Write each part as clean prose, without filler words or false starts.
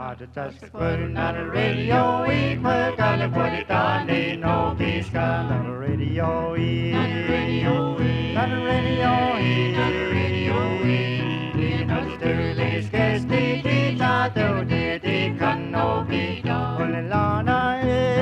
Not a radio, we put on the put it on the no peace not a radio, not a radio, not a radio, not a radio, not a sterling scarce the not the can no be done. Only Lana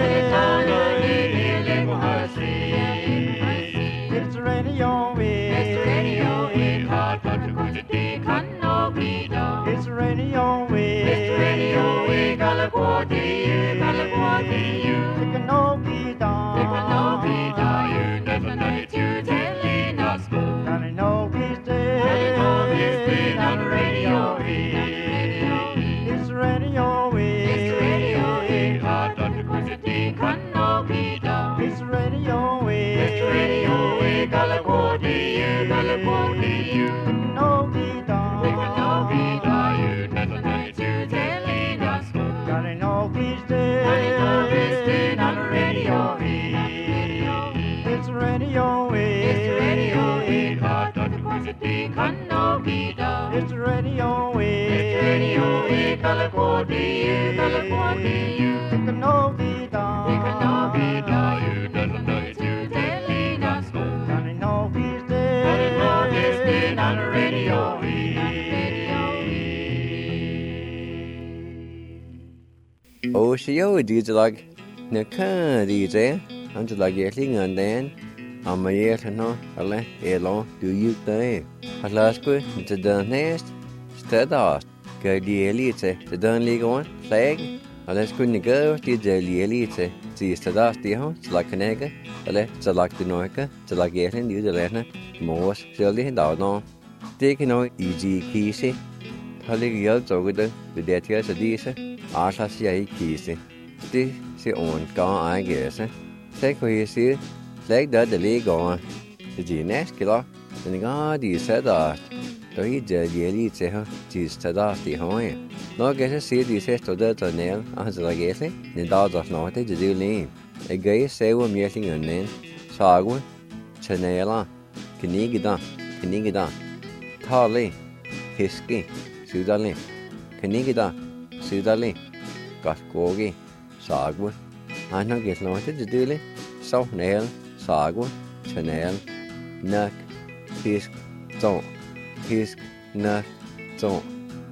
it's radio, it's radio, hard but to go to the can no be done. It's radio, it's radio, Galaguati, you can no be done. You can no be done. You never know to telling us. Can I know he's dead? Can I know he's dead on the radio? It's radio, it's radio, hard not to go to the can no be done. It's radio, Galaguati, you can no be done. You can no be done. You never know to telling us. Can I know he's dead? Can I know he's dead on the radio? It's radio, it's radio, hard not to go to the can no be done. It's radio, Galaguati, you can no be done. You can no be done. You never know to telling us. Can I know he's dead? Can I know he's dead on the radio? Ô xíu đi cho lag nè khá đi thế anh cho lag ghé liên ngân đen mà ghé thằng nó là lo do you tới hay là cái cho đơn nest steadfast cái đi lý thế cho đơn lý con flag hay là cái này cái đi chơi lý thế chỉ steadfast đi không cho lag cái này cái là cho lag đi nói cái cho lag ghé lên đi cho lên nè mua sửa lý đào nó thế cái nói easy key xí thay cái yếu cho cái đó để để theo sẽ đi xí Arsa si ai kisi, ti si on con ai gese. Thế coi si, lấy đỡ để lấy gọn, thì chỉ nét cái đó, thì nó đi sẽ đó, tôi giờ dễ đi sẽ ha, chỉ sẽ đó thì thôi. Nó cái si đi sẽ tôi đỡ tôi nè, anh sẽ là cái gì, nên đó rồi nó thế chỉ đi, cái sẽ uống nhiều thì ngon nên, sao cũng, cho nên là, cái này đó, thà lên, hiski, suy ra lên, cái này đó. Sudali, Kaskogi, Sagwood. I know get lointed to do it. So nail, Sagwood, Chanel, Nuck, Hisk, Don't, Hisk, Nuck, Don't.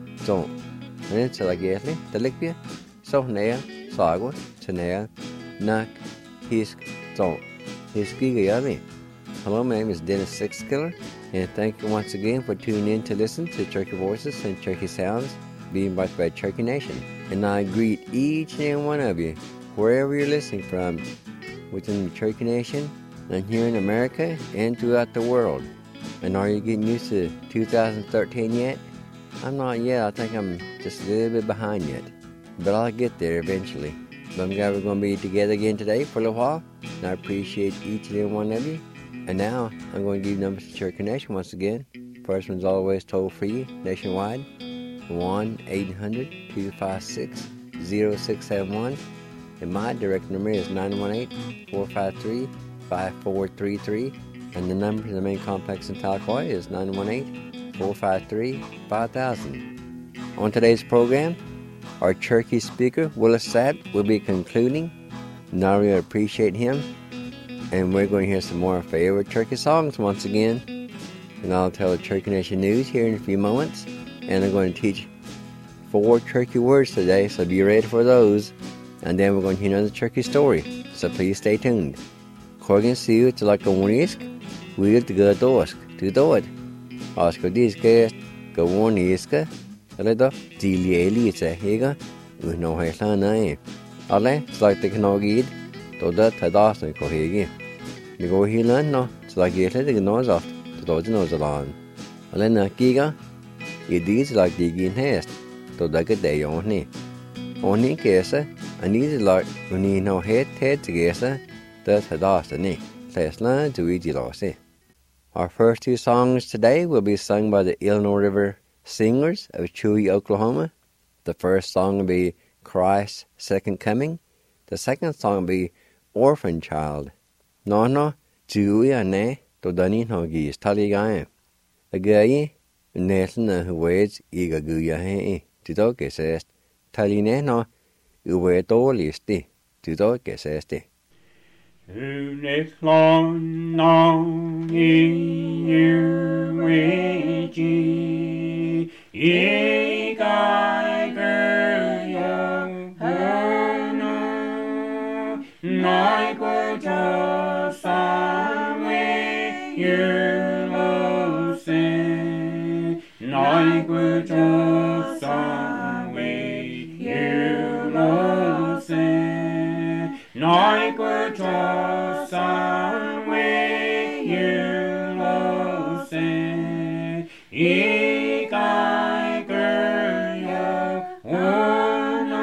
And it's like Gately, the Lickbia. So nail, Sagwood, Chanel, Nuck, Hisk, Don't. Hiski. Hello, my name is Dennis Sixkiller, and thank you once again for tuning in to listen to Turkey Voices and Turkey Sounds, being brought by Turkey Nation. And I greet each and every one of you, wherever you're listening from, within the Turkey Nation, and here in America, and throughout the world. And are you getting used to 2013 yet? I'm not yet. I think I'm just a little bit behind yet. But I'll get there eventually. But I'm glad we're going to be together again today for a little while. And I appreciate each and every one of you. And now, I'm going to give numbers to Turkey Nation once again. First one's always toll free, nationwide. 1-800-256-0671, and my direct number is 918-453-5433, and the number to the main complex in Talcoy is 918-453-5000. On today's program, our Turkey speaker, Willis Sapp, will be concluding, and I really appreciate him, and we're going to hear some more favorite Turkey songs once again, and I'll tell the Turkey Nation news here in a few moments. And I'm going to teach 4 Turkey words today, so be ready for those. And then we're going to hear another Turkey story, so please stay tuned. Corgan siu to like a wonisk, we'll to go dosk, to do it. Oscar diske, go woniska, a little, Dili Higa, with no hairline. Ale, it's like the Kanogid, to that Tadastan Kohegi. You go here, no, it's like you let the nose off, to those nose along. Alena Giga. It is like digging hast, to the day only. Only case, I need like when you know head together, that's a destiny. Let's learn to eat it. Our first 2 songs today will be sung by the Illinois River Singers of Chewy, Oklahoma. The first song will be Christ's Second Coming. The second song will be Orphan Child. No, Chewy ane, to Dani no gis taligae. A gay. Nelson who waits eager guya he to talk says Taline no uwe dårligste, du dog gæseste. Uneklon nong i uweji, I gai gøyong hønne, nei gøyta samme julose, nei gøyta samme julose, nei gøyta samme julose, I gai gøyong hønne,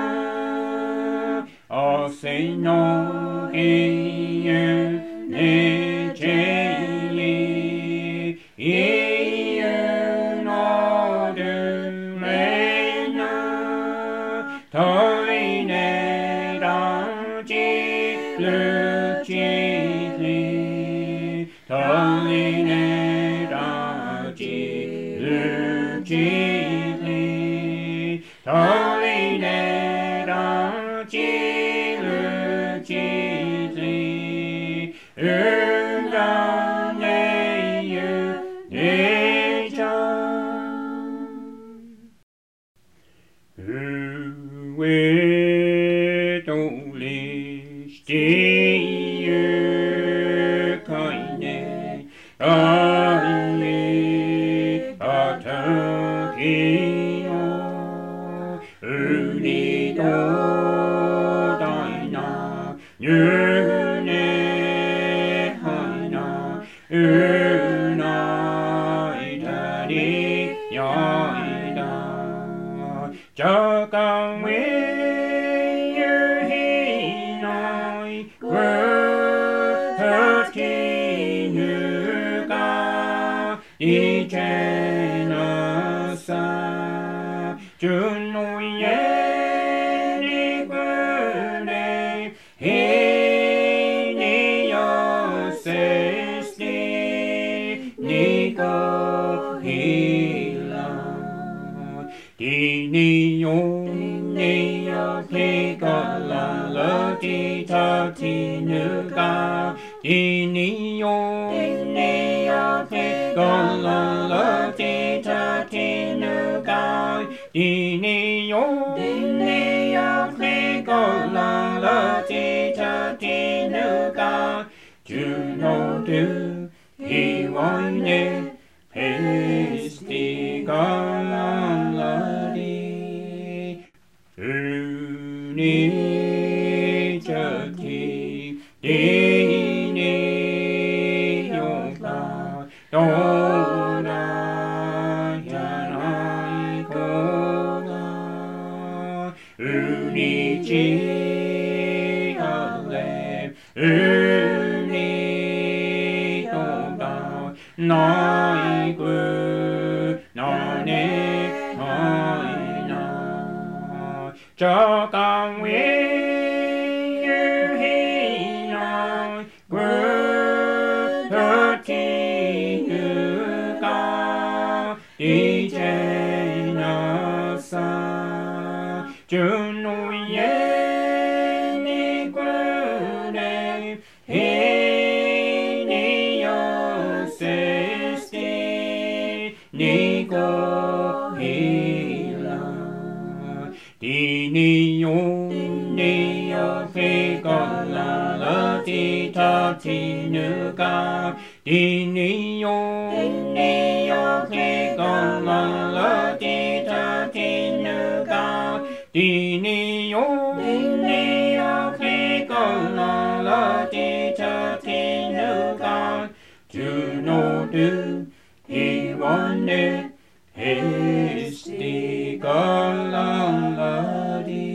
og se no gøyong nedjelig, I nå du mener, tøyne rangi lukjelig, tøyne rangi lukjelig, tøyne rangi lukjelig, ungan neju nejan. Uet olig stige keine alle atakio, unido deina njøne heina, united jaida, jagang we hinai grøttinuga, I tjenasa, junoyeni grønne, hini josesti, niko hila, dini plikala lati tatinuga, dini plikala lati tatinuga, dini plikala lati tatinuga, juno du hiwane Hestigalaladi, unijati, dini yoga, dona yanai koga, uniji ale, uniyoga, nai gu, nane haina, jagang we hinai, grøttinuga, I tjenasa, junoyeni grønne, hini josesti, niko hila, dini plikala lati tatinuga, dini plikala lati tatinuga, dini plikala lati tatinuga, juno du hiwane Hestigalaladi.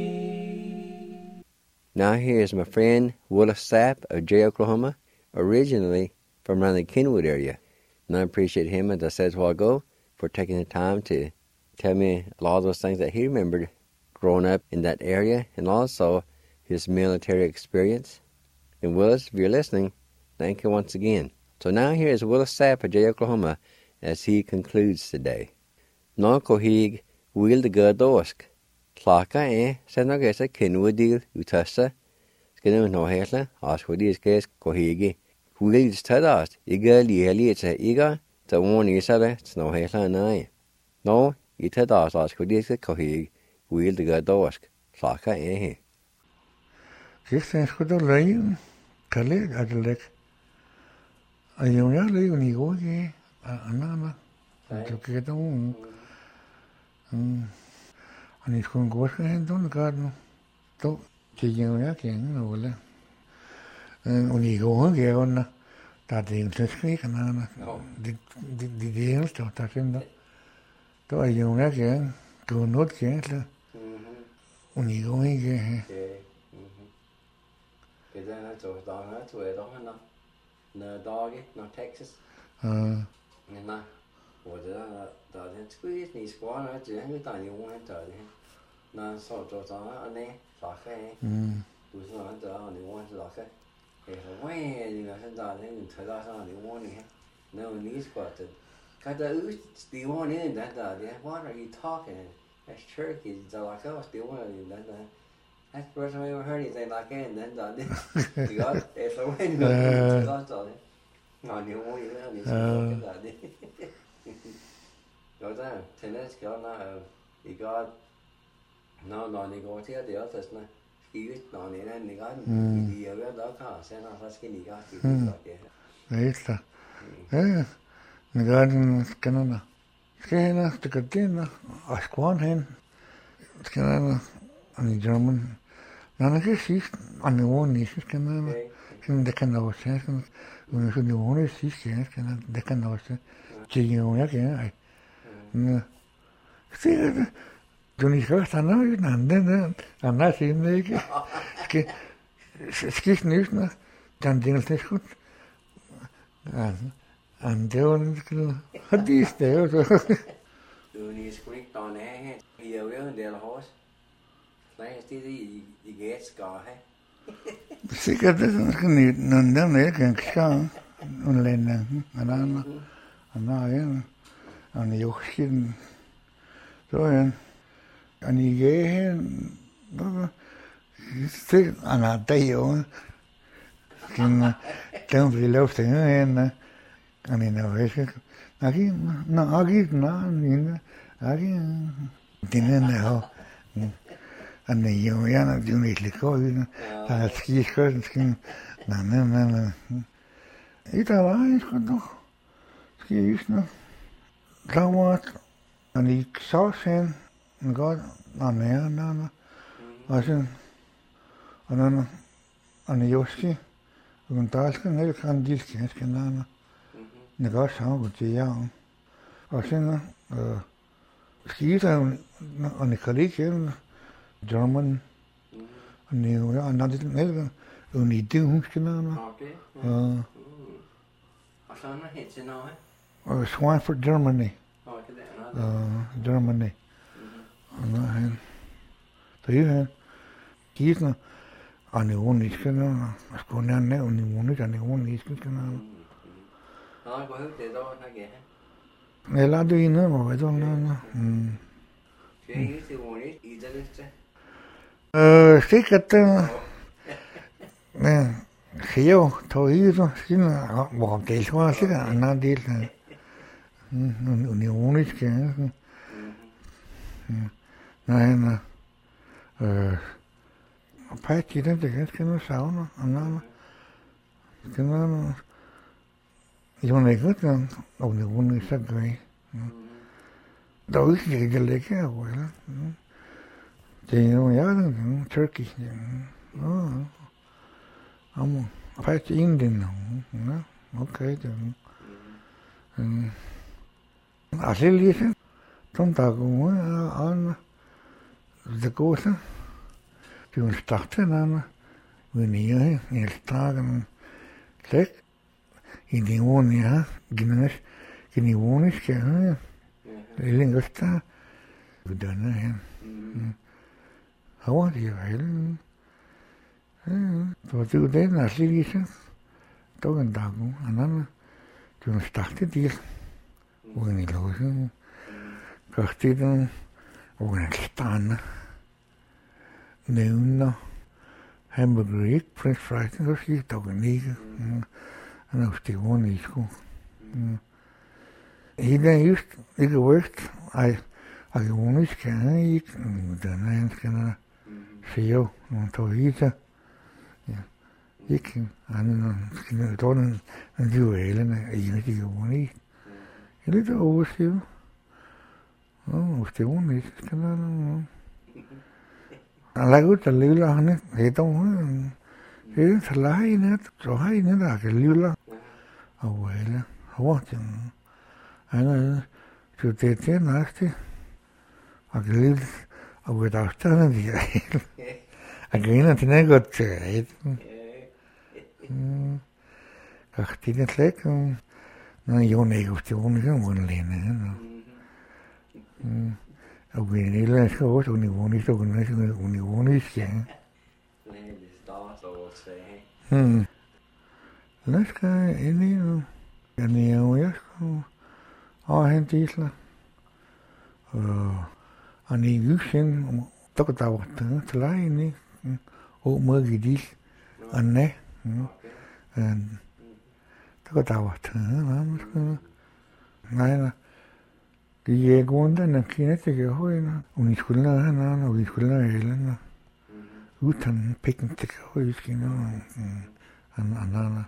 Now here is my friend Willis Sapp of Jay, Oklahoma, originally from around the Kenwood area. And I appreciate him, as I said a while ago, for taking the time to tell me a lot of those things that he remembered growing up in that area, and also his military experience. And Willis, if you're listening, thank you once again. So now here is Willis Sapp of Jay, Oklahoma, as he concludes today. Nó có hig wil de gadosk, Klaka så nok er så kenudil utassa. Skal nå hele, og så det skal gå hege. Hulet stadast, ikke lige til ikke, der ordentligt så det, nå hele nej. Nå, I tadast, og så det skal gå hege. Hulet det gør dorsk. Klaka her. Kæft, skulle du lege, kan lægge, at det lægge. Og jeg lever i går ikke, anna. Du kan da og ni skulle gå skal hen den garden. Då til jeg kan noget. Og ni går ikke under. Der det en skrik anna. Det er eneste der finder. Då er jeg kan gå noget kan. Og ni går ikke. Det er noget der er noget når Texas. Nej. Og der er den squeeze ni square og det er der er jo han der det. Når så der og nej, så du så der og ni og så der. Det er det er sådan der en tager så ni og ni. Når ni square det. Kan der ud det var nede der det. What are you talking? That's turkey. Der var så det var den der. That's the first time I ever heard anything like that and then done it. You got it? If I went to it. No, ni og ni så det. Jo, der er tennis, I gør, når ni går til det også sådan, skivet, når ni er den i gang, I er ved at lukke, så er der skal ni gøre det. Det er det. Ja, ni gør den, skal der. Skal hen, det gør det, og skåren hen. Skal der, og ni German. Når man kan sige, og ni ord ni, så skal der, sådan det kan også sige, sådan, så ni ord ni sige, det kan også sige, jeg kan, Sikkert, du ni skal også have noget i den anden siden, ikke? Skal snusne, den del til skud. Det var den skulle have de steder, så. Du ni skulle ikke dårne af her. I er jo en del af hos. Nej, det er det, I gæt skal have. Sikkert, det skal ni, når den ikke kan skade. En lænder, en anden. Og ni jo skiden. Så er han i gæhen. Så han har det jo. Den bliver lavet til hende. Han er nervøs. Aki. Den er jo. Han er jo gerne, det er jo ikke lidt godt. Han er skiskørt. Nej. I der var jeg sgu nok. Skal jeg ikke noget. Klammert. Og ni så sen, en godt, og nær, og så, og når, og ni joski, og den dalske, nede kan dilske, jeg skal nærmere. Ni godt sammen til jer. Og så, skider, og ni kan ikke, German, og ni jo, og når det nede, og ni det, hun skal nærmere. Og så er der helt til noget, og Swanford, Germany. Germany. Og nå han. Så er han. Kisner. Og ni uniske nå. Og sko nærne og ni uniske, og ni uniske nå. Nå, gå højt det dog, når jeg Jeg lader det inde, hvor det nå. Skal I til unisk i det lidt? Sikkert. Men jo, tog I så siden, hvor det var sikkert en anden del. Unioniske, nej, og Patty, det skal nu savne, og noget, skal noget, jo, ikke godt, og unioniske, så gør jeg. Der er ikke rigtig lækker, eller? Det er jo, Turkey, Patty Indien, okay, det er. Asli lige så der går an det går så det er startet når vi nye i staden slet i de ordene ja genivoniske ja længere sta uddannet her hvor det er vel så det er den asli lige så der en dag anden det er startet det Ugen i låsen. Kørte den. Ugen er stannet. Nævner. Hamburger ikke, french fries, så skal jeg ikke. Han er stivende i sko. Hele just, ikke worst. Jeg unisk kan jeg ikke. Den er han skal der. Seo, nogle torhita. Ikke. Han skal der den duellene. En af de unisk. Jeg er lidt overstiv. Stivende i skal der. Han lager ud af lille han heter det er talahinet, så har I net af lille og hele hurtigt. Han er så det er næste og lille og ved afstanden de er. Jeg griner til noget godt til det. Det er slet ikke når jeg ikke hos det unge som underlægende. Og vi er lille skal også unionisk, ja. Lad os gå ind i nu. Jeg skal afhente Isla. Og i Jysen, der kan der være til dig ind i. Og må give dig. Og nej. Der kan der være til nej. Det er grunden, at Kina til højene. Og I skulle lade hende, og I skulle lade hende. Uden pikken til højene skinner. Anna.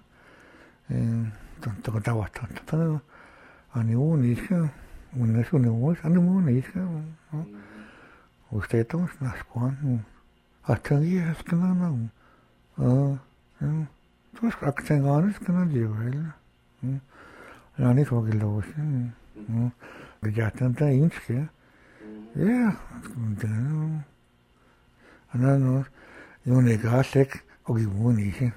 Der var der. Og i uniske, unionisk, unioniske. Og stedet snakker og tænker jeg skal noget. Og så skal jeg tænke andet skal noget jo heller. Jeg har ikke fået lov til. Jeg tænkte der enske. Ja, og der er noget. Jo, det er også ikke og i uniske.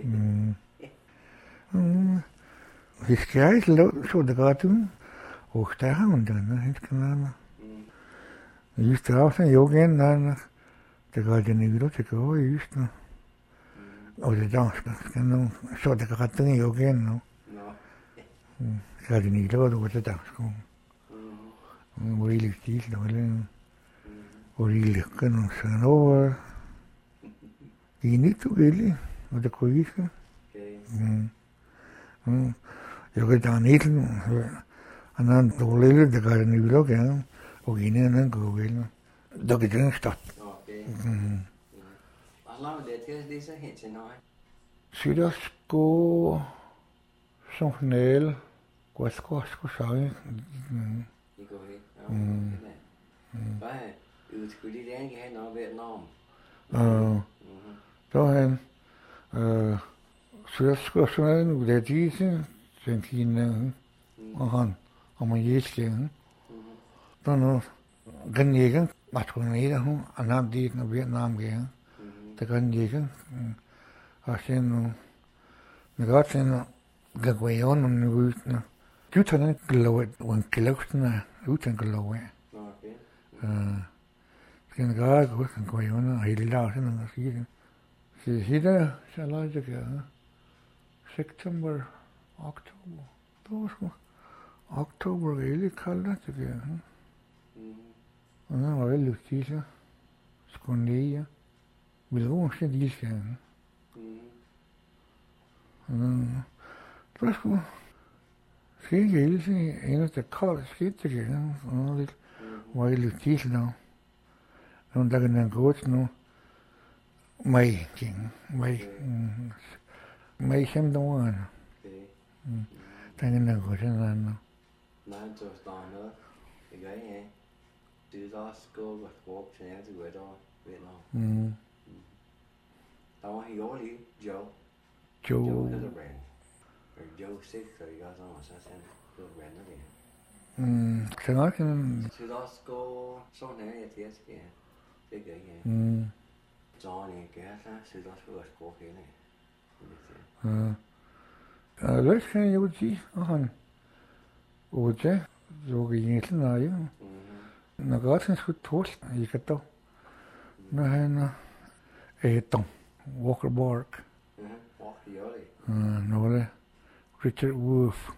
Det skal ikke lov, så det godt ud. Og der har hun den, han skal noget. Just der også en yogen, der gør den ikke lov til at gå i just nu. Og det danske skal nu, så det gør den yogen nu. Gør den ikke lov til dansk. Og det er stil, og det er lykken, og sådan over. Det er nyt og gældig, og det kunne ikke. Jeg kan da næsten, han har en dårlig, der gør den ikke lov gerne, og en anden går vel. Der kan den stå. Hvor langt er det så hen til noget? Så der skal som finale, godt skulle sige. Det går helt. Hvad er det? Skulle de gerne have noget ved Vietnam? Så han, så jeg skal sådan noget, det er disse, den kine, og han, og man jæske. Så nu, den ikke, matronerer hun, og nam dit, når Vietnam gerne. Det kan ikke. Og så nu, det godt sådan, det går jo under nu, du tager den glået, og en gløvsten er uden glået. Skal den gøre godt, den går jo under, og hele dag sådan noget, siger det. Så jeg siger der, så lader det gøre. September, oktober. Det var sgu. Oktober var helt koldt, det gør. Og den var veldig lystig. Skulle ned. Vil du også lige skal. Det var sgu. Skete hele tiden. En af det kolde skete det gør. Og det var helt lystig nu. Nogle der kan den gå til nu. Mig ting. Mig som der var. Der kan den gå til noget. Nej, så står noget. Det gør jeg. Det er også gået og råbt til jer til Vietnam. Der var helt overlig Joe Hildebrand. Og Joe 6, så vi gør sådan, og så sagde han, det var Brandon der. Så nok kan Det er også gået sådan her, jeg til at ske. Det gør jeg. Så er det ikke her, så er det også gået og råbt hele. Ja, løs kan jeg jo sige, og han Oja, så kan jeg egentlig nøje. Når godt han skulle tåle, jeg kan dog. Når han dog, Walker Borg. Nogle Richard Wolff.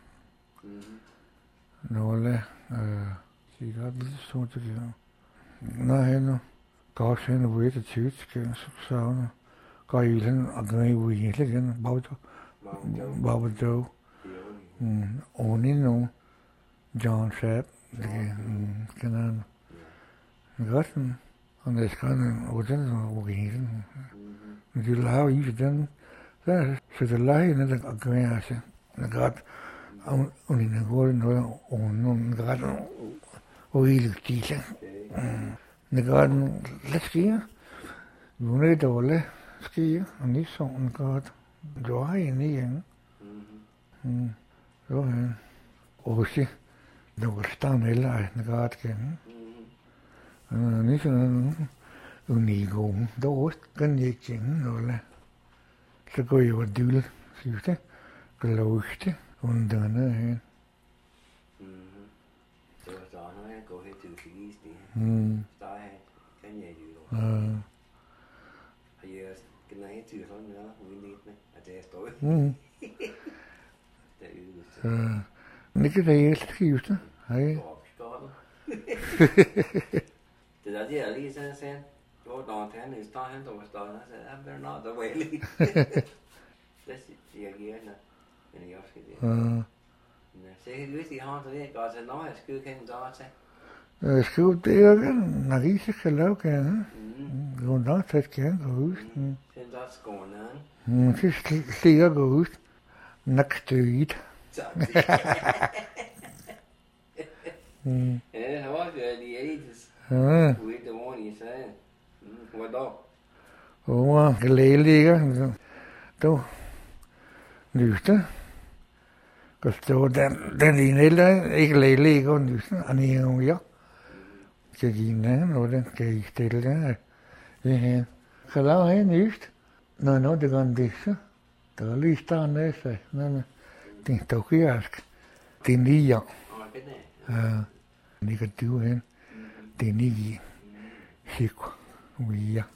Nogle, sikkert lidt sådan til det. Når han Gauchen with the tooth, so Gailen, a gray wing again, Baba Joe, only no John Shep, the Canon. Gotten on this kind of wooden, you allow you then there, so the lion and the grass, the god only the golden on garden oil teacher. The garden, let's ski, you need all ski, and this on god, dry in the end. So, oh, she, there was stand a lie, the god came. Nếu nghỉ gồm đâu cái gì chuyện rồi là sẽ có yêu đuổi xíu thế cái lâu thế còn đỡ nữa hen. Rồi đó nó có hệ từ khí gì. Tại cái nhà gì rồi. Bây giờ cái này từ thôi nữa, mình đi này, ở đây tối. Nếu cái này xíu thế, hay. Thì đó giờ đi xem chỗ đòn thế này to hơn tổ nó sẽ ăn bên nó tới vậy đi. Đấy chỉ là kia nè, cái này cái gì? Nè, sẽ cái gì họ thôi, có sẽ nói là cứ khen đó sẽ. Sku det när vi ska låka henne. Går då så ska jag gå ut. Sen då skånen. Så stiger jag gå ut. Nackstyd. Ja, det var ju det elites. Vi det var ni så. Vad då? Och glädjeliga då. Lyste. Kosto den inella glädjeliga och lyste. Ani ja. Cái gì nữa rồi đó cái tiền đó thế cái lão ấy nít nó được ăn đi chứ tớ lý stan đấy sao nó tiền tàu kia tiền đi dọc đi cái tiêu hen tiền đi gì xịt vì ya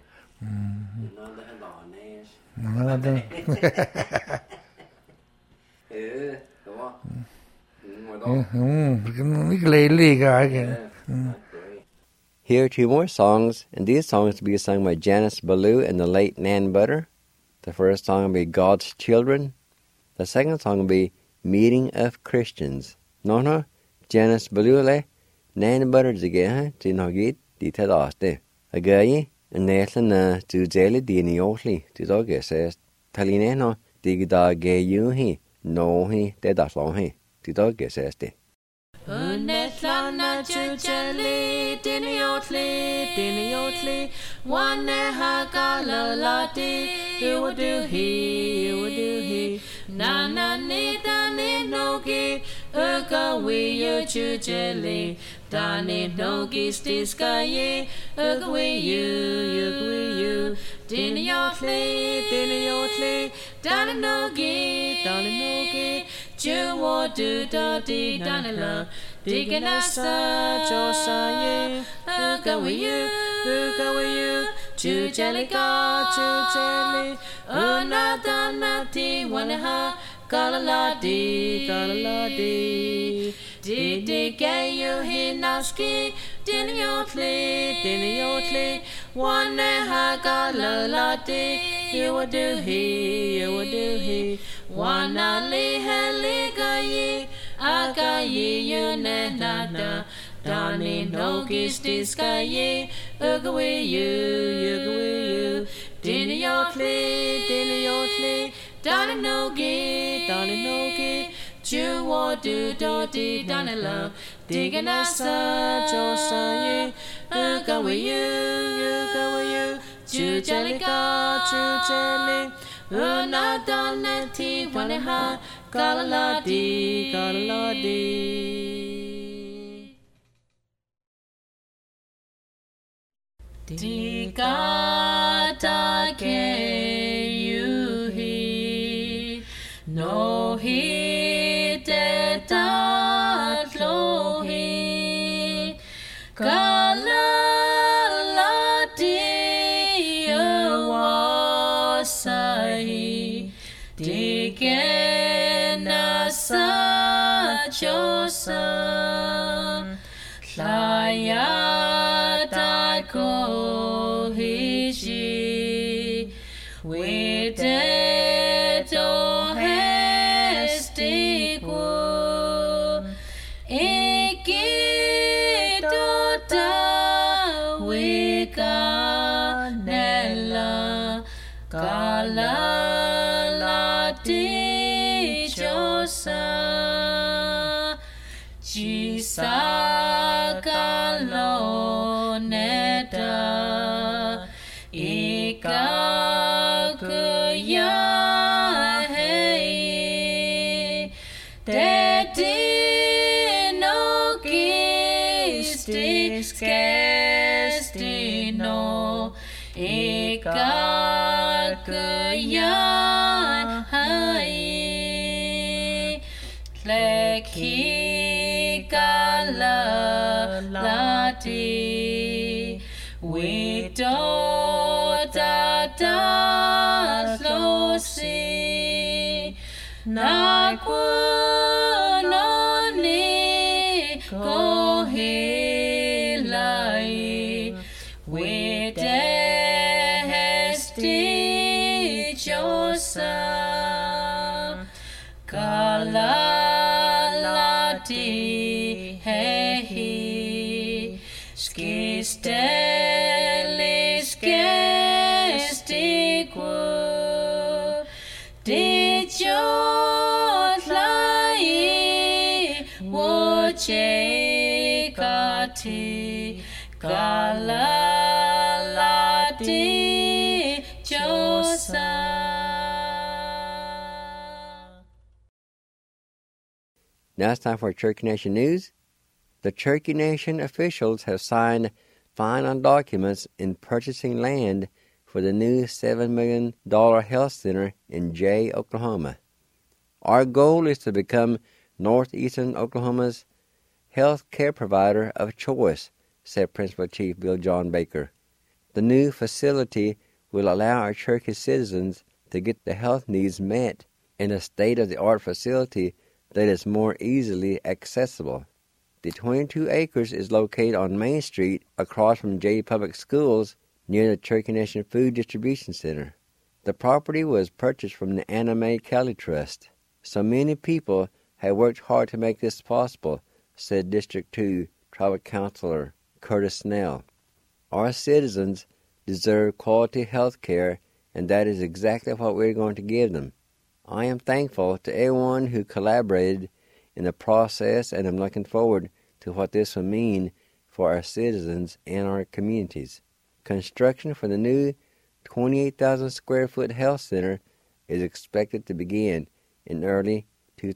nó đó cái lấy lì cái Here are two more songs, and these songs will be sung by Janice Ballou and the late Nan Butter. The first song will be God's Children. The second song will be Meeting of Christians. No, Janice Ballou le Nan Butter together to no get the ted oste. Again, and Nathan to jelly dini oatly to dog says Taline no dig da gay you he no he dead as long he to dog says de. Unetlana chuchali diniyotli wane hakalalati you would do he nana ni nogi uka we you chuchali dani nogi stiskaye uka we you diniyotli dani nogi you want to do danila diganasa josaye uka we you chuchali unadanati wanaha galaladi di gayu hinaski diniyotli wanaha galaladi you would do he wana ligaye agaye yunenada dani nogis diskaye ugawe you diniyotli dani nogi juwa do dodi danila diganasa josaye ugawe you chujali unadanati wanaha galaladi Digata ke yuhi no hi te tatlohi galaladi wasai digena sa chosa laya da ko destino ikakayan hai leki kalalati wito tatalosi nakunoni kohilai widesti josa kalalati hehi skistelis gestiku dijotlai wojekati kalalati josa. Now it's time for Cherokee Nation News. The Cherokee Nation officials have signed final documents in purchasing land for the new $7 million health center in Jay, Oklahoma. Our goal is to become northeastern Oklahoma's health care provider of choice, said Principal Chief Bill John Baker. The new facility will allow our Cherokee citizens to get their health needs met in a state-of-the-art facility that is more easily accessible. The 22 acres is located on Main Street across from Jay Public Schools near the Cherokee Nation Food Distribution Center. The property was purchased from the Anna Mae Kelly Trust. So many people have worked hard to make this possible, said District 2 Tribal Councilor Curtis Snell. Our citizens deserve quality health care, and that is exactly what we're going to give them. I am thankful to everyone who collaborated in the process, and I'm looking forward to what this will mean for our citizens and our communities. Construction for the new 28,000 square foot health center is expected to begin in early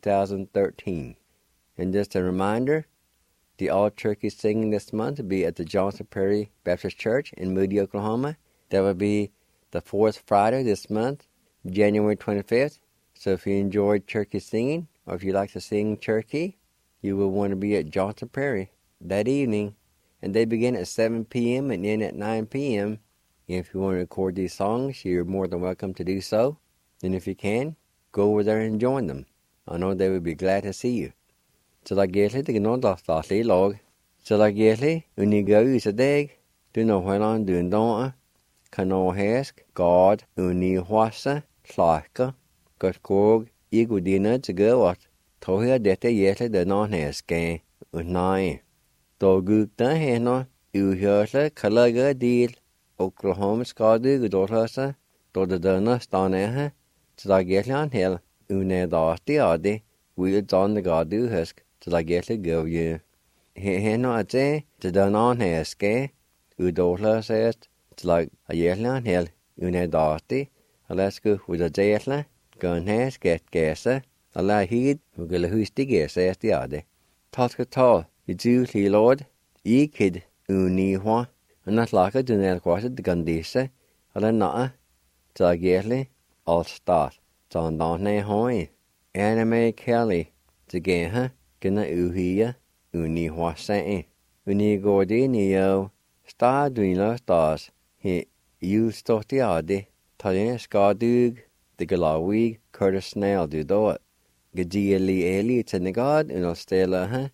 2013. And just a reminder, the All-Cherokee Singing this month will be at the Johnson Prairie Baptist Church in Moody, Oklahoma. That will be the fourth Friday this month, January 25th. So if you enjoyed Cherokee singing, or if you like to sing Cherokee, you will want to be at Johnson Prairie that evening. And they begin at 7 p.m. and end at 9 p.m. If you want to record these songs, you're more than welcome to do so. And if you can, go over there and join them. I know they would be glad to see you. So like Gately, the Gnon Dothley log. So like Gately, when you go use a dig, do no when on doing don't Kano Hask, God, Uni Wassa, Slaka, Got Gorg, Igudina to go what. Tohia detta yetly the non haske, Unai. Doguk da heno, Uhursa, Kalaga deal, Oklahoma Skadu, Gudorsa, Dodana Staneha, so like Gately on hill, Une Dasti Adi, wheels on the Gadu husk. So like Gately go you. Heno at say, to the non haske, Udorla says, it's like a Gately on hill, Une Dasti, Alaska with a Gately. Gun has get gasa, a la heed, who will who's the gas as the other. Toska tall, you do, he lord, ye kid, uni hwa, and not like a dinner quarter the gundisa, a la na, so gately, all start, so don't ne hoy. Anna Mae Kelly, the gaha, gonna uhia, uni hwa say, uni gordi neo, star doing los stars, he used to the other, Talian skadug. The Galawig Curtis Snell do it. Gajili Eli Tinigod in Ostella,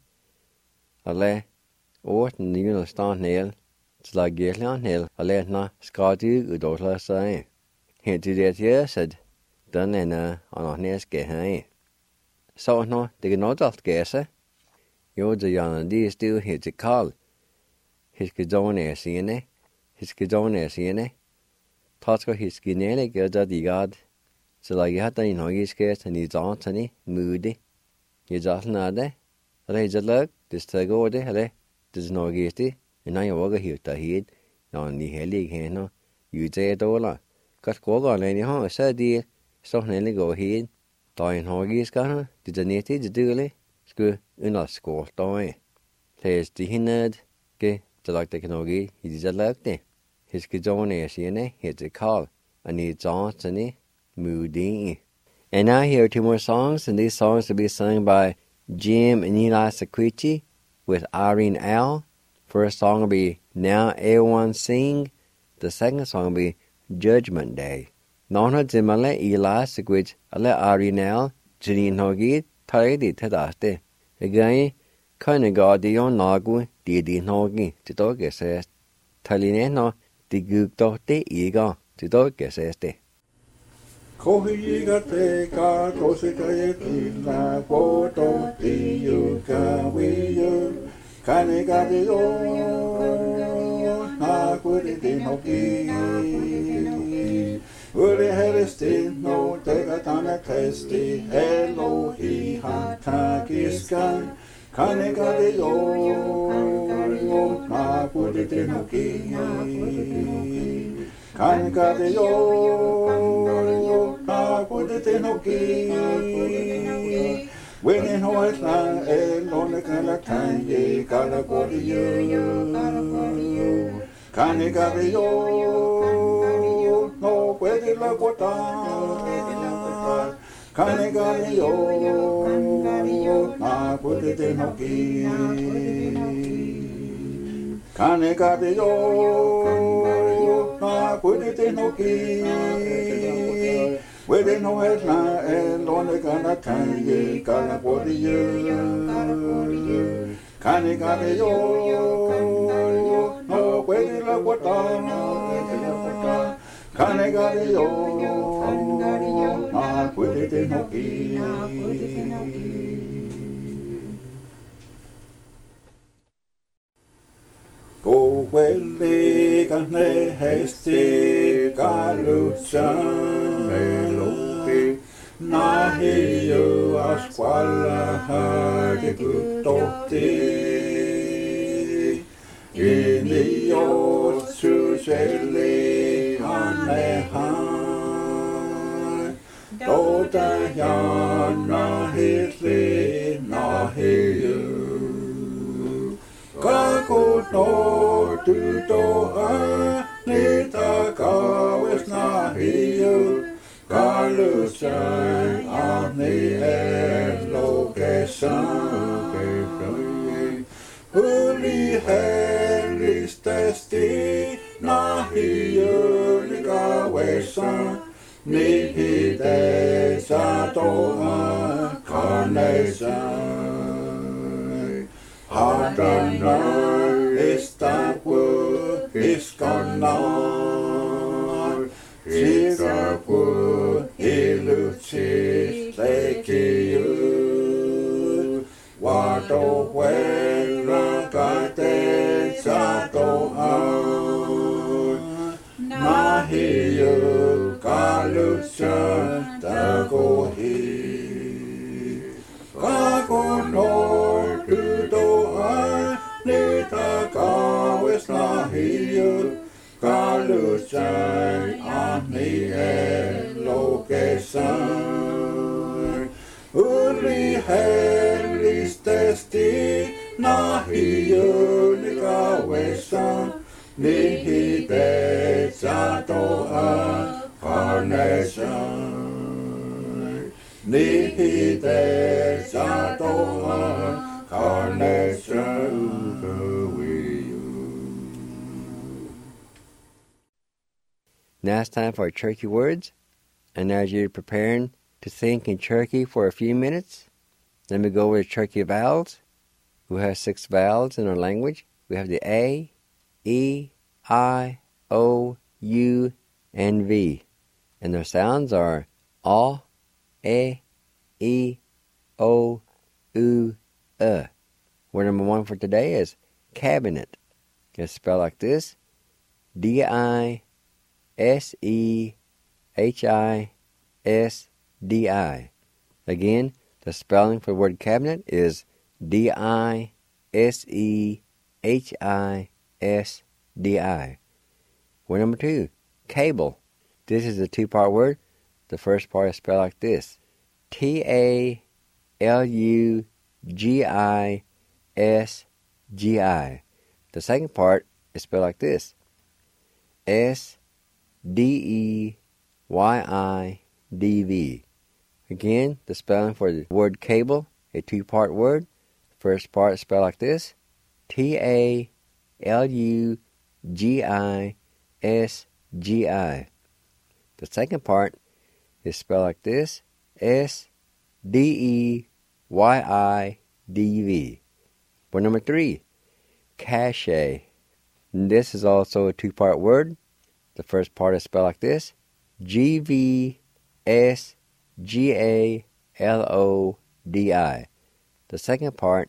Ale, Orton the Unistan Nail, Slag Gillian Hill, Aletna, Scotty, Udotla say. Here to that year said, Done in on our nest get high. So no, the Gnodalt guesser. You're the young D still here to call. His Gidone Siene, his Gidone Siene. Tosco his Guinea Gilda the God. So like you had to know you scared and he's on moody. You just nada. Ale just look, this tag over there, ale, there's no gate, and now you walk here to head, on the heli can you say $1. Got go on any home, said dear, so nearly go ahead. Dying hoggies got did the native the dooley, school in a school, doy. There's the hinad, ge, like the Kanogi, he's a lefty. His Kizone, he's a call, and he's Johnson, Moody. And now here are 2 more songs, and these songs will be sung by Jim and Eli Sequici with Irene Al. First song will be Now Everyone Sing. The second song will be Judgment Day. Nona Jimale Eli Sequici, Ale Irene Al, Janine Hogi, Taredi Tadaste. Again, Kanagadion Nagu, Didi Nogi, to dog says. Talineno, the Gug Dote Ega, to dog says. Kohiga teka kosika yekila poto tiyu kawiyu kanega diyo na kuri dinoki uri herestino teka tana testi Elohi hatakiskan kanega diyo na kuri dinoki kanega diyo Winning horse land, on the Kalakanye, Kalakodio, Kanikadio, no, where the Lakota, Kanikadio, I put it in Hoki, Kanikadio, I put it in Hoki. Where no headline and on the Kanakaye, Kalakodio, Kanikadio, no, where the Lakota, Kanikadio, I put it in Hoki. Go well, they can hasty Galuchan. Nahiyo asquala hage gutotti Inio suseli anehan Dota yana hitli nahiyo Kakuto tutoa nitaka nahiyo Galusan on the location. Holy Henry's testy, Nahiyo Ligawesan, Nihi de Satoa Carnation. Hadana is that word, is gone on. Sigapu ilucis lekiu Wado wera kate sato Nahiyu kalusa tagohi Kagunor tudoa nita kawis nahiyu Kalusan ani location Uli helis testi Nahiyo nikawesan Nihi de satoa carnation Nihi de satoa carnation Now it's time for Cherokee words, and as you're preparing to think in Cherokee for a few minutes, let me go over the Cherokee vowels. We have 6 vowels in our language. We have the A, E, I, O, U, and V. And their sounds are A, E, O, U, Word number 1 for today is cabinet. It's spelled like this, D-I-S-E-H-I-S-D-I. Again, the spelling for the word cabinet is D-I-S-E-H-I-S-D-I. Word number 2, cable. This is a 2-part word. The first part is spelled like this, T-A-L-U-G-I-S-G-I. The second part is spelled like this. S-D-E-Y-I-D-V. Again, the spelling for the word cable, a two-part word. The first part is spelled like this. T-A-L-U-G-I-S-G-I. The second part is spelled like this. S-D-E-Y-I-D-V. Word number 3, cache. This is also a two-part word. The first part is spelled like this. G-V-S-G-A-L-O-D-I. The second part,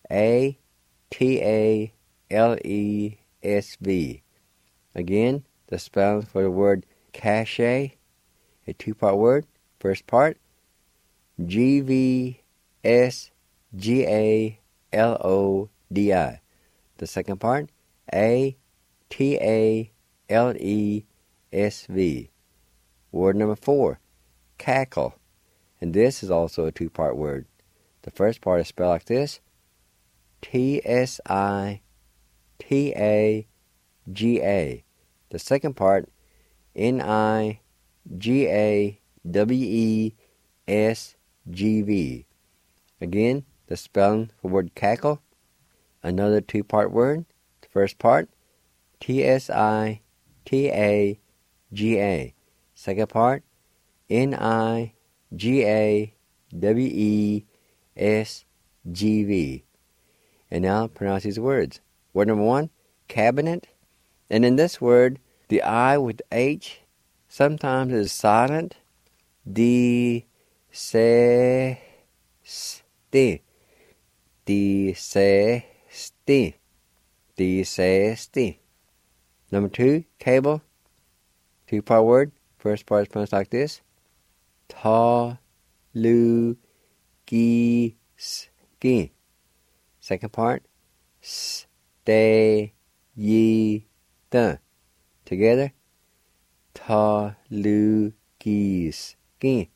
A-T-A-L-E-S-V. Again, the spelling for the word cache, a two-part word. First part, G-V-S-G-A-L-O-D-I. The second part, A-T-A-L-E-S-V. Word number 4, cackle. And this is also a two-part word. The first part is spelled like this. T-S-I-T-A-G-A. The second part, N-I-G-A-W-E-S-G-V. Again, the spelling for word cackle. Another two-part word. The first part, T-S-I-T-A-G-A. Second part, N-I-G-A-W-E-S-G-V. And now pronounce these words. Word number 1, cabinet. And in this word, the I with H sometimes is silent. D-se-sti. D-se-sti. D-se-sti. Number 2, cable. Two-part word. First part is pronounced like this. Ta-lu-gi-ski. Second part, stay-ye-da. Together, ta-lu-gi-ski.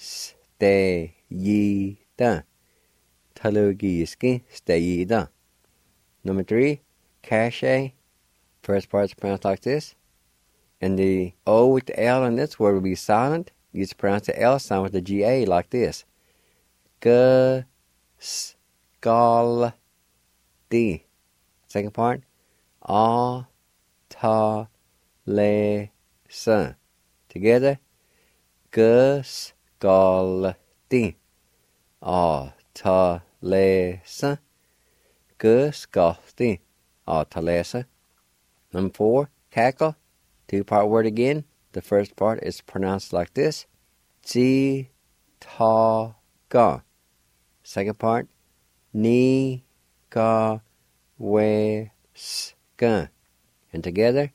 Stay-ye-da. Ta-lu-gi-ski. Stay-ye-da. Number 3, cache. First part is pronounced like this. And the O with the L in this word will be silent. You just pronounce the L sound with the G-A like this. G-S-K-A-L-D. Second part. A-ta-le-sa. Together. G-S-K-A-L-D. A-ta-le-sa. G-S-K-A-L-D. A-ta-le-sa. Number 4, cackle. Two-part word again. The first part is pronounced like this. Chi-ta-ga. Second part. Ni-ga-we-s-ga. And together.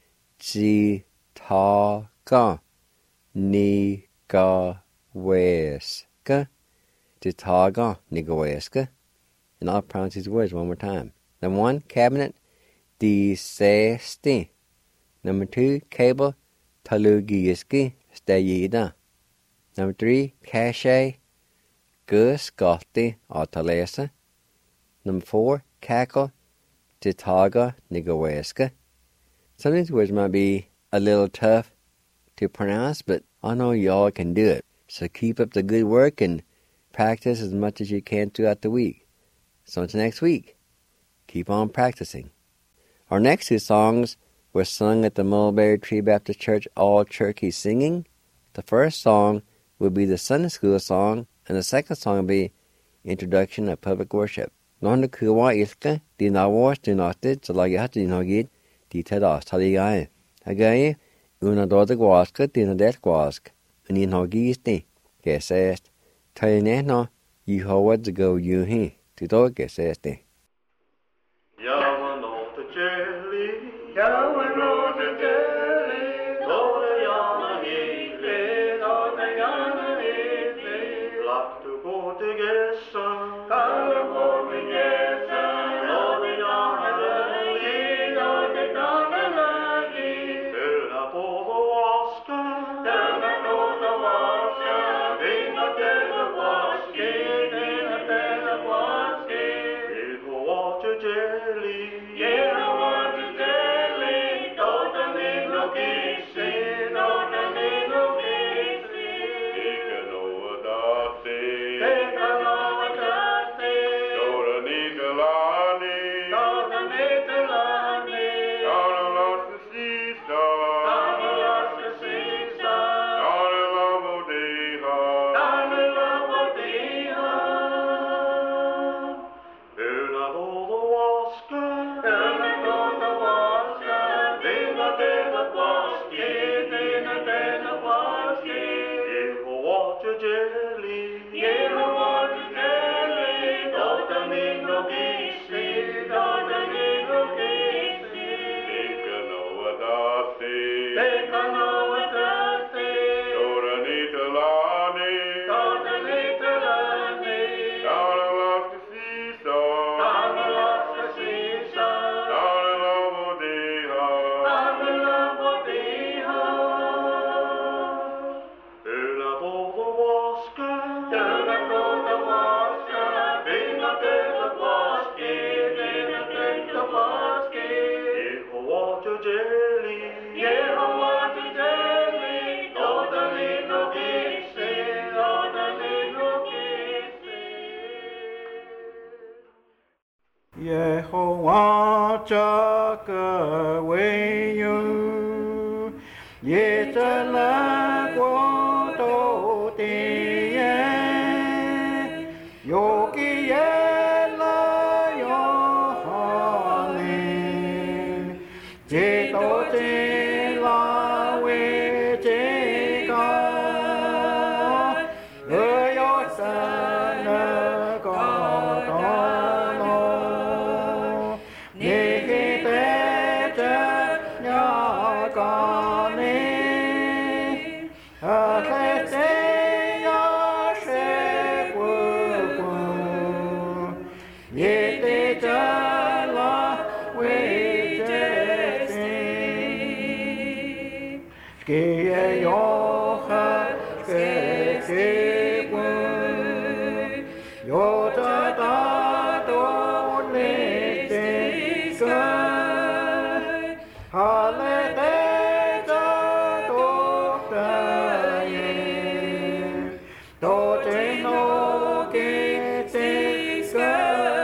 Chi-ta-ga. Ni-ga-we-s-ga. Chi-ta-ga. Ni-ga-we-s-ga. And I'll pronounce these words one more time. Number 1, cabinet. Di-se-sti. Number 2, cable. Talugiiski. Stayida. Number 3, cache. Gus-gotti. Atalesa. Number 4, cackle. Titaga. Nigaweska. Some of these words might be a little tough to pronounce, but I know y'all can do it. So keep up the good work and practice as much as you can throughout the week. So until next week, keep on practicing. Our next 2 songs were sung at the Mulberry Tree Baptist Church All Turkey Singing. The first song will be the Sunday School song, and the second song will be Introduction of Public Worship. Nonda kuwa iska, di nawas di natid, salagihat di nagid, di tadas taligai. Agaye, una doda gwaska, di nadet gwask, and in hagisti, gesest. Talinehno, Yehovah to go yuhi, to do gesesti. Yeah. Yehovah cho cơ quê như ye cha la qua tô ti yo ki ye la yo ha ne je to je la we je ka yo sa na ka ta lo ni ki te cha nya ka ne a te te ya she ku ku ye te cha la we je si ki ye yo ha ke si ku yo ta ta do ne te ka hale te ta do ta ye do te no ke te ka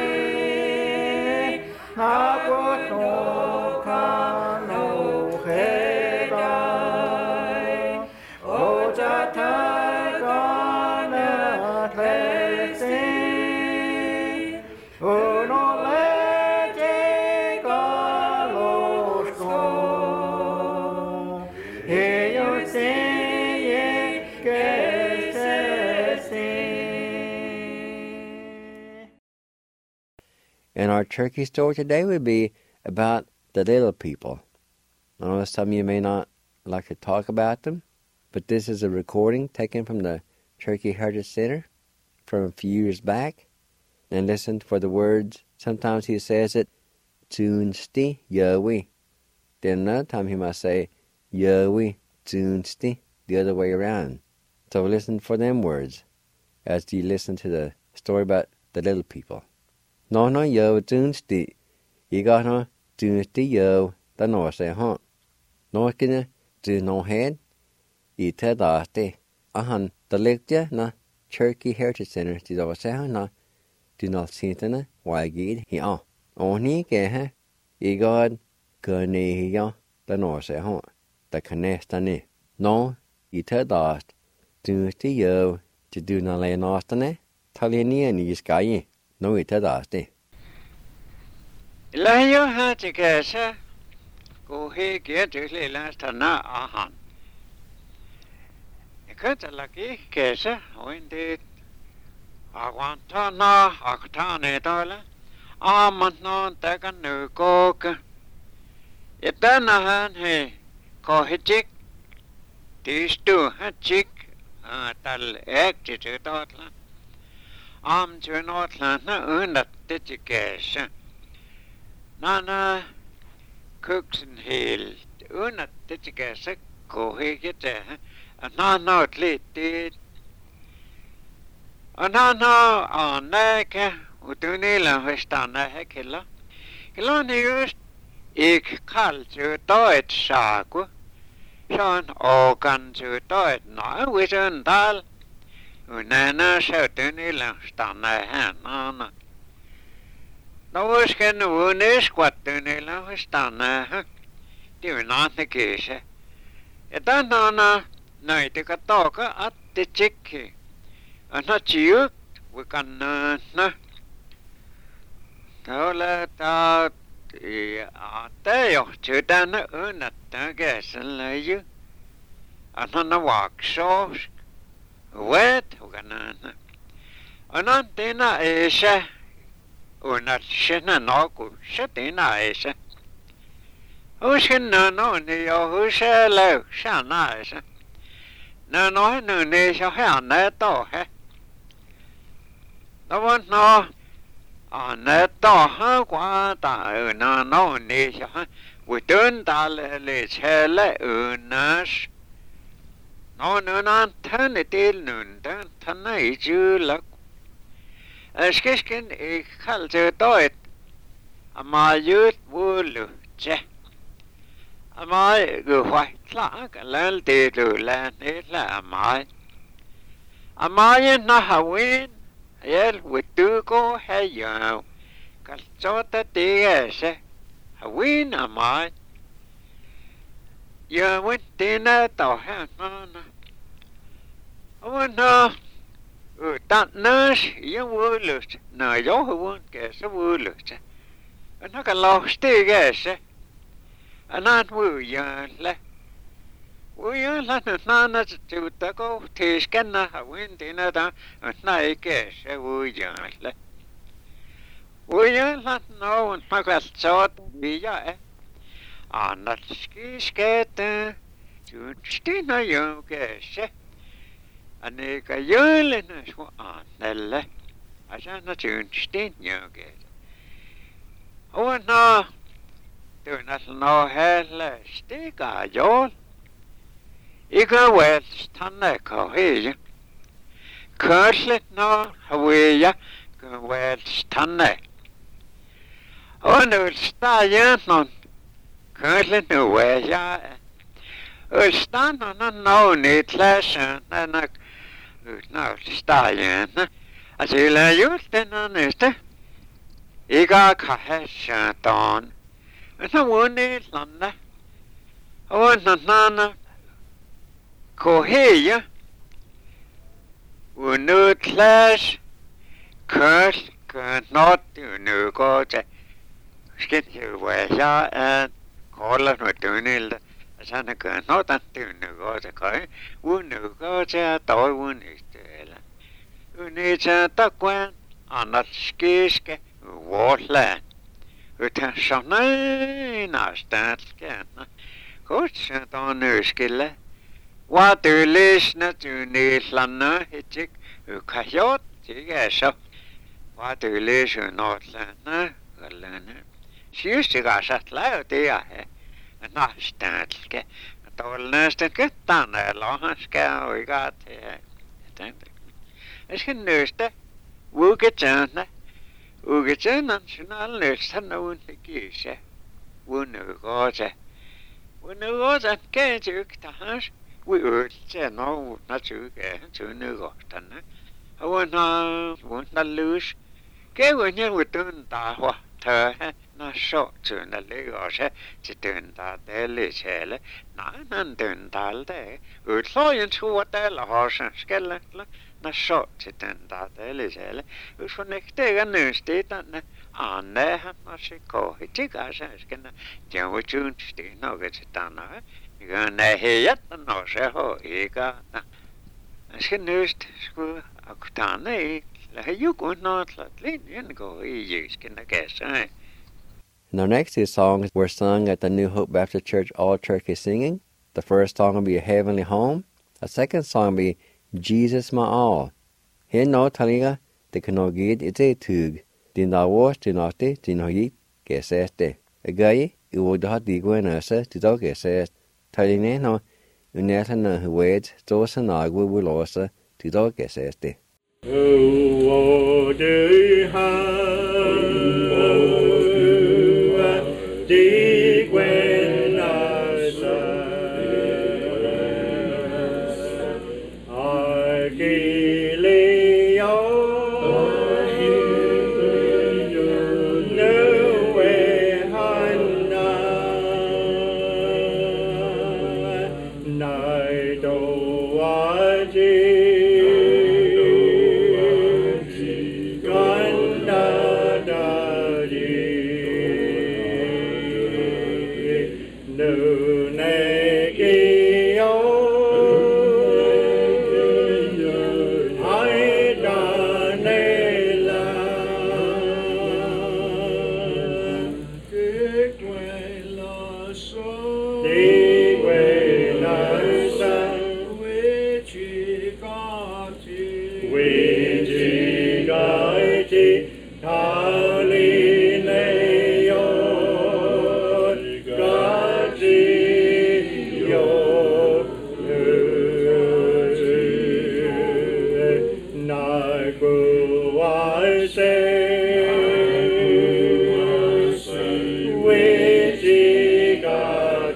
ye na ko no ka no he da o ta ta ka na te se o no le te ka lo sko e yo se ye ke se se. And our turkey story today would be about the little people. I know some of you may not like to talk about them, but this is a recording taken from the Turkey Heritage Center from a few years back. And listen for the words. Sometimes he says it, Tunsti Yahweh. Then another time he might say, Yahweh Tunsti, the other way around. So listen for them words as you listen to the story about the little people. No Yahweh Tunsti. You got no Tunsti Yahweh, the no say, huh? No can do no head. You tell the the lecture na Turkey Heritage Center, the other say, na. Do not see the why gid he on. Only get he got Gurney the North say home. The Canestane. No, you tell dust. Do to you to do not lay Nostane. Taliani and you sky. No, it tell dust. Layo had to guess, go here get to last na ahan. A cut lucky guess when did. I want to know a dollar. I'm not taking no coke. It done a hand he call a chick. These two a chick. Tell acted to Dotland. I'm to Northland, that dedication. Nana cooks and hill. That dedication go here get there. And not late did. Anana aneke utunila hestana hekilla. Kiloni just ik kalju toit saku. Sean okan ju toit na wisen dal. Unana sautunila stana hanana. No usken unis quatunila hestana. Do not the case. Etanana night a talker at the chicky. And not you, we can na. Tola ta teo chudana unat guess and lay you. And on the walk sauce. Wet, we can na. And on dinner is unat shina no good, shatina is. Who's in no neo, who's a low, shana is. No, no, shall have that door, eh? No one no on that door, huh? What I no, we don't let's hell unas. No, turn it till noon, tonight you look. A skiskin, a culture do it. A my youth wool, che. Amai gu hoai tla ka lel te lu len e la amai. Amai na hawin el witu ko he yo. Kal chota te ese hawin amai. Yo win tina to ha na na. Wana dat nurse yo wulus na yo won ke so wulus. Ana ka lo ste ese. Anan wu yan le. Wu yan la na na tu ta ko te scan na hawin tina da na ke se wu yan le. Wu yan la no na ka chot bi ya e. Anna skete tu stina yo ke se. Ane ka yole na so anelle. Asa na tu stin yo ke. O na tu na no hele stika jol. Ika wel stanna ko he. Kurslet no hawiya ko wel stanna. O no sta yan non. Kurslet no we ya. O stan no ni tlasha na no sta yan. Asila yut na neste. Ika ka hesha ton. Ina wone landa. O na ko heya. Unu clash curse not unu go to skin you where ya and call it with tunil. Sana not until unu go to kai. Unu go to toy one is the Unita takwan anat skiske wotland. Utan shana nastanske. Coach on nuskille. What do listen to Nislana hitchik ukayot tigasha? What do listen not lana? She used to go shut loud there. And not standske. Told Neston get down there long scale we got here. It's can nurse that. Woogetana. Woogetan and Sunal nurse and no one to kiss. Wouldn't go there. When the road and can't you to hush? We would say no, not you get to New York. I want not lose. Get when you would turn that what her not short to the Lagos to turn that daily shell. None turn that day. Would fly into what the horse and skeleton. Not short to turn that daily shell. It was next day a new state and on there have not she call it. Take us as can John would soon stay no get it done. You're gonna hear yet the no say ho ega. As can nurst school a kutane. You could not let Lynn go easy can I guess, eh? And our next two songs were sung at the New Hope Baptist Church All Turkey Singing. The first song will be A Heavenly Home. The second song will be Jesus My All. Here no taliga the canogid it's a tug. Din da was to not it, din hoyit, geseste. A guy, you would have the guenasa to dog gesest. Taline no, unetana who wades, those and agua will also to dog geseste. Oh, do dig when I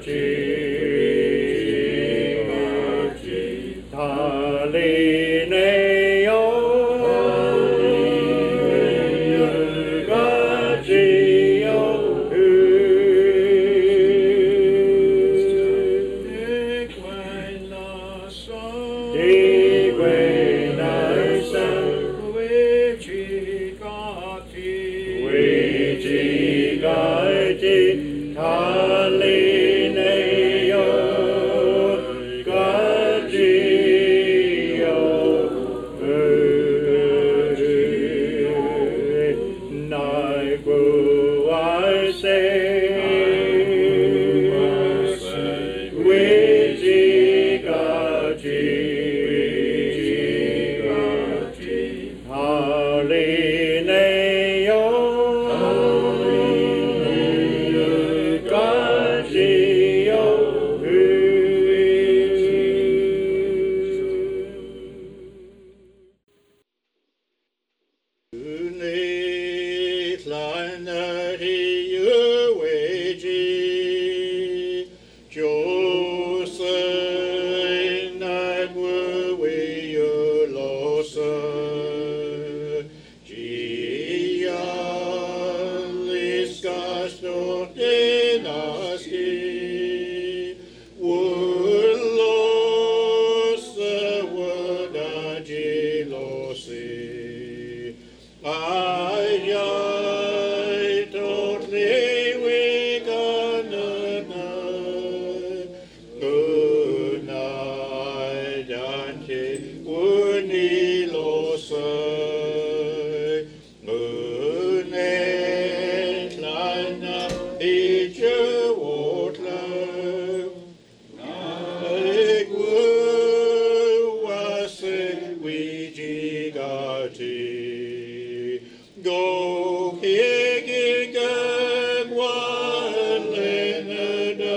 Go,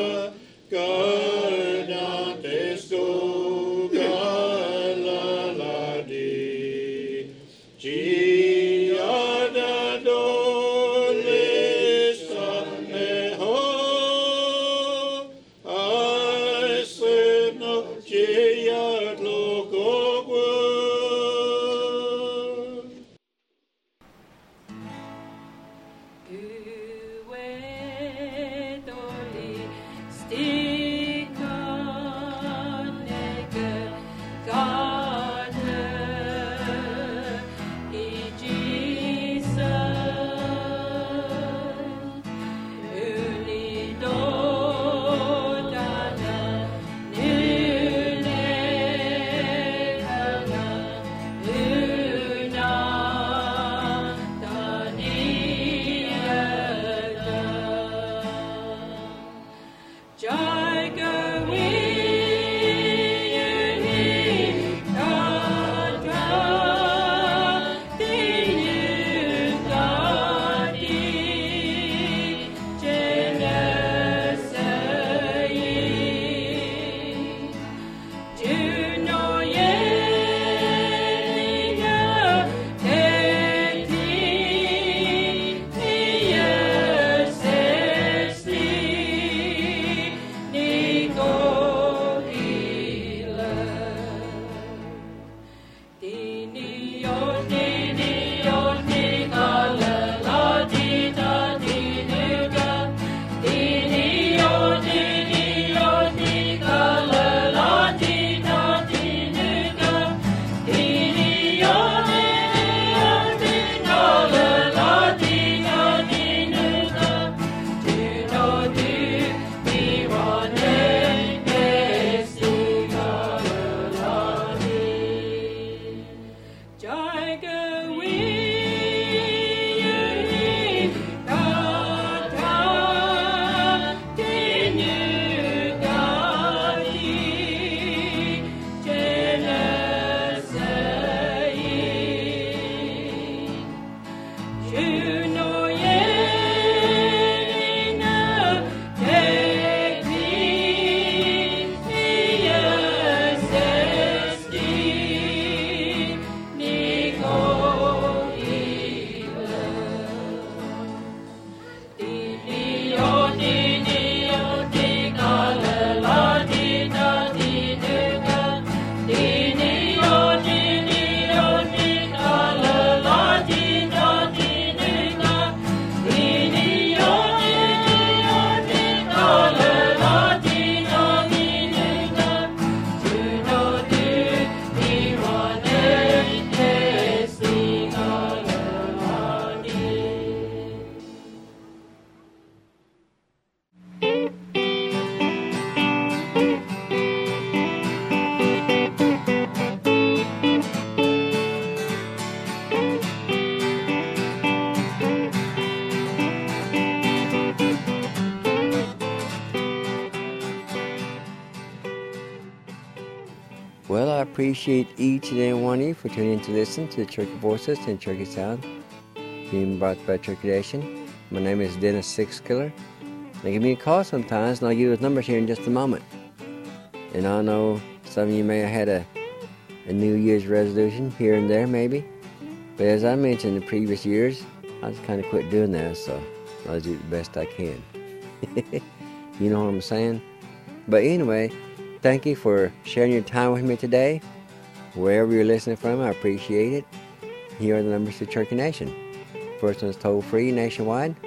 Well, I appreciate each and every one of you for tuning in to listen to the Turkey Voices and Turkey Sound, being brought by Turkey Nation. My name is Dennis Sixkiller. Now give me a call sometimes, and I'll give you his numbers here in just a moment. And I know some of you may have had a New Year's resolution here and there, maybe. But as I mentioned in previous years, I just kind of quit doing that, so I'll do the best I can. You know what I'm saying? But anyway, thank you for sharing your time with me today. Wherever you're listening from, I appreciate it. Here are the numbers to Turkey Nation. First one is toll free nationwide,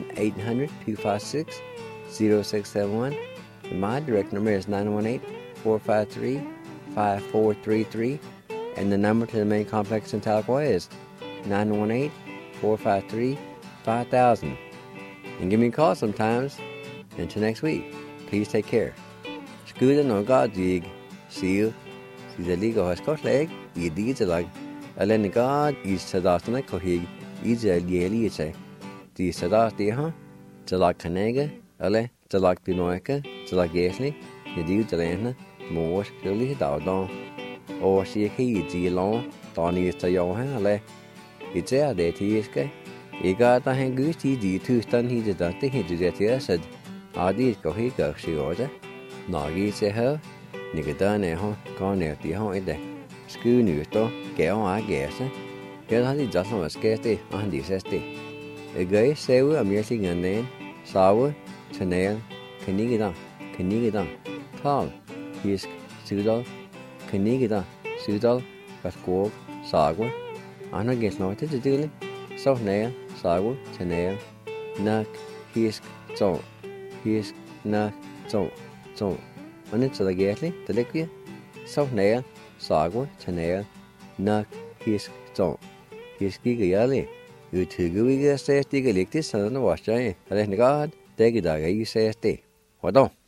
1-800-256-0671. And my direct number is 918-453-5433. And the number to the main complex in Tahlequah is 918-453-5000. And give me a call sometimes. Until next week, please take care. Skuda no gadig, seal, the legal has got leg, you did like, Alen God is Sadastana Kohig, is a Yelice. The Sadasti, Jalak Kanega, Ale, Jalak Pinoeka, Jalak Gasly, the deal Jalana, more clearly Dowdon. Or see a key, the long, Donny is the Johan, Ale. It's a day to Yiska. You got the hang goosey, the 2 stun he did not think he did that, said. I did go here, go see order. Nagi say her, Nicodan at home, gone at the home in the school news door, get on, I guess. Get on the just on a scarcity on the sesty. A guy say we are meeting and then sour, Chanel, Canigida, Tall, Hisk, Sudal, Canigida, Sudal, Pasquog, Sagwa. I'm not getting noted to do it. So nail, Sagwa, Chanel, Nuck, Hisk, so. Hisk, Nuck, so. And it's the gately, the liquid, so nail, Sagwa, Chanel, Nuck, Hisk, so. Hisk, Gigali. You two go, we get say, dig a lick this, and wash, and then God, take it, you say, stay. What don't?